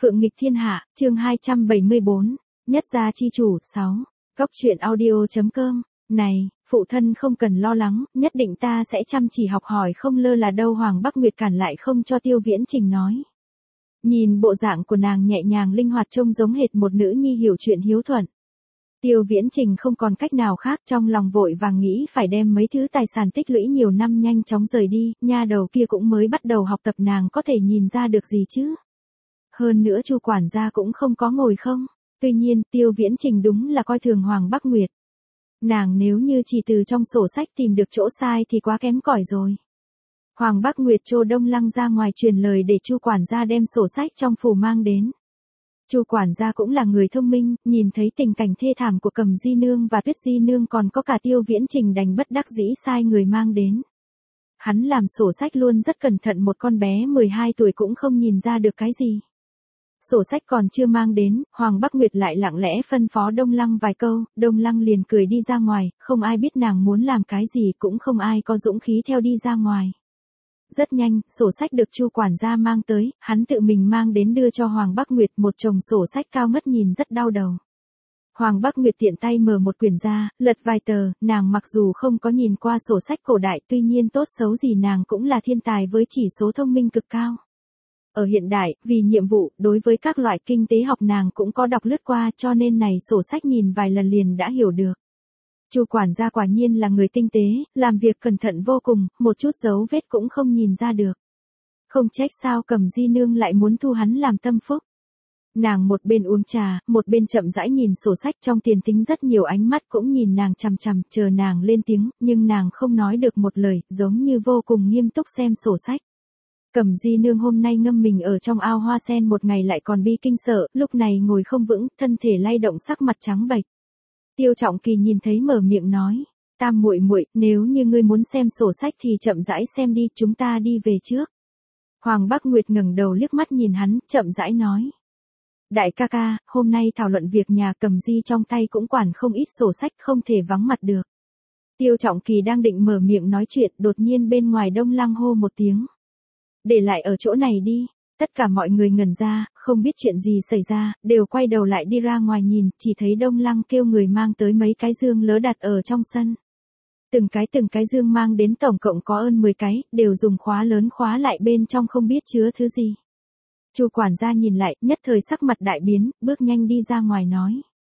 Phượng nghịch thiên hạ, chương 274, nhất gia chi chủ, 6. Cốc truyện audio.com. Này, phụ thân không cần lo lắng, nhất định ta sẽ chăm chỉ học hỏi không lơ là đâu. Hoàng Bắc Nguyệt cản lại không cho Tiêu Viễn Trình nói. Nhìn bộ dạng của nàng nhẹ nhàng linh hoạt trông giống hệt một nữ nhi hiểu chuyện hiếu thuận. Tiêu Viễn Trình không còn cách nào khác, trong lòng vội vàng nghĩ phải đem mấy thứ tài sản tích lũy nhiều năm nhanh chóng rời đi. Nha đầu kia cũng mới bắt đầu học tập, nàng có thể nhìn ra được gì chứ. Hơn nữa Chu quản gia cũng không có ngồi không. Tuy nhiên Tiêu Viễn Trình đúng là coi thường Hoàng Bắc Nguyệt. Nàng nếu như chỉ từ trong sổ sách tìm được chỗ sai thì quá kém cỏi rồi. Hoàng Bắc Nguyệt Trô Đông Lăng ra ngoài truyền lời để Chu quản gia đem sổ sách trong phủ mang đến. Chu quản gia cũng là người thông minh, nhìn thấy tình cảnh thê thảm của Cầm Di Nương và Tuyết Di Nương còn có cả Tiêu Viễn Trình đành bất đắc dĩ sai người mang đến. Hắn làm sổ sách luôn rất cẩn thận, một con bé 12 tuổi cũng không nhìn ra được cái gì. Sổ sách còn chưa mang đến, Hoàng Bắc Nguyệt lại lặng lẽ phân phó Đông Lăng vài câu, Đông Lăng liền cười đi ra ngoài, không ai biết nàng muốn làm cái gì, cũng không ai có dũng khí theo đi ra ngoài. Rất nhanh, sổ sách được Chu quản gia mang tới, hắn tự mình mang đến đưa cho Hoàng Bắc Nguyệt, một chồng sổ sách cao ngất nhìn rất đau đầu. Hoàng Bắc Nguyệt tiện tay mở một quyển ra, lật vài tờ, nàng mặc dù không có nhìn qua sổ sách cổ đại, tuy nhiên tốt xấu gì nàng cũng là thiên tài với chỉ số thông minh cực cao. Ở hiện đại, vì nhiệm vụ, đối với các loại kinh tế học nàng cũng có đọc lướt qua, cho nên này sổ sách nhìn vài lần liền đã hiểu được. Chu quản gia quả nhiên là người tinh tế, làm việc cẩn thận vô cùng, một chút dấu vết cũng không nhìn ra được. Không trách sao Cầm Di Nương lại muốn thu hắn làm tâm phúc. Nàng một bên uống trà, một bên chậm rãi nhìn sổ sách, trong tiền tính rất nhiều ánh mắt cũng nhìn nàng chằm chằm, chờ nàng lên tiếng, nhưng nàng không nói được một lời, giống như vô cùng nghiêm túc xem sổ sách. Cầm Di Nương hôm nay ngâm mình ở trong ao hoa sen một ngày lại còn bi kinh sợ, lúc này ngồi không vững, thân thể lay động, sắc mặt trắng bệch. Tiêu Trọng Kỳ nhìn thấy mở miệng nói, Tam muội muội, nếu như ngươi muốn xem sổ sách thì chậm rãi xem đi, chúng ta đi về trước. Hoàng Bắc Nguyệt ngẩng đầu liếc mắt nhìn hắn, chậm rãi nói. Đại ca ca, hôm nay thảo luận việc nhà, Cầm Di trong tay cũng quản không ít sổ sách, không thể vắng mặt được. Tiêu Trọng Kỳ đang định mở miệng nói chuyện, đột nhiên bên ngoài Đông Lăng hô một tiếng. Để lại ở chỗ này đi. Tất cả mọi người ngẩn ra, không biết chuyện gì xảy ra, đều quay đầu lại đi ra ngoài nhìn, chỉ thấy Đông Lăng kêu người mang tới mấy cái dương lớ đặt ở trong sân. Từng cái dương mang đến tổng cộng có hơn 10 cái, đều dùng khóa lớn khóa lại, bên trong không biết chứa thứ gì. Chu quản gia nhìn lại, nhất thời sắc mặt đại biến, bước nhanh đi ra ngoài nói.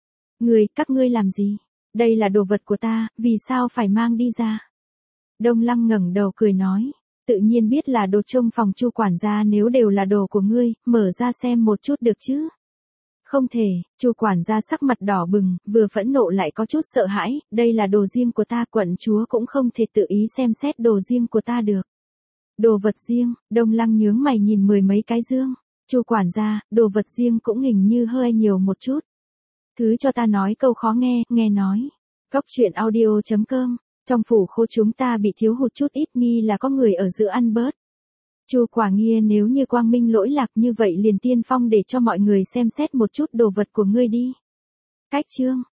Các ngươi làm gì? Đây là đồ vật của ta, vì sao phải mang đi ra? Đông Lăng ngẩng đầu cười nói. Tự nhiên biết là đồ trong phòng Chu quản gia, nếu đều là đồ của ngươi, mở ra xem một chút được chứ? Không thể. Chu quản gia sắc mặt đỏ bừng, vừa phẫn nộ lại có chút sợ hãi, đây là đồ riêng của ta, quận chúa cũng không thể tự ý xem xét đồ riêng của ta được. Đồ vật riêng? Đông Lăng nhướng mày nhìn 10 mấy cái dương. Chu quản gia, đồ vật riêng cũng hình như hơi nhiều một chút. Thứ cho ta nói câu khó nghe, nghe nói. Cốc truyện audio.com. Trong phủ Khô chúng ta bị thiếu hụt chút ít, nghi là có người ở giữa ăn bớt. Chu Quả Nghia, nếu như quang minh lỗi lạc như vậy liền tiên phong để cho mọi người xem xét một chút đồ vật của ngươi đi. Cách chương.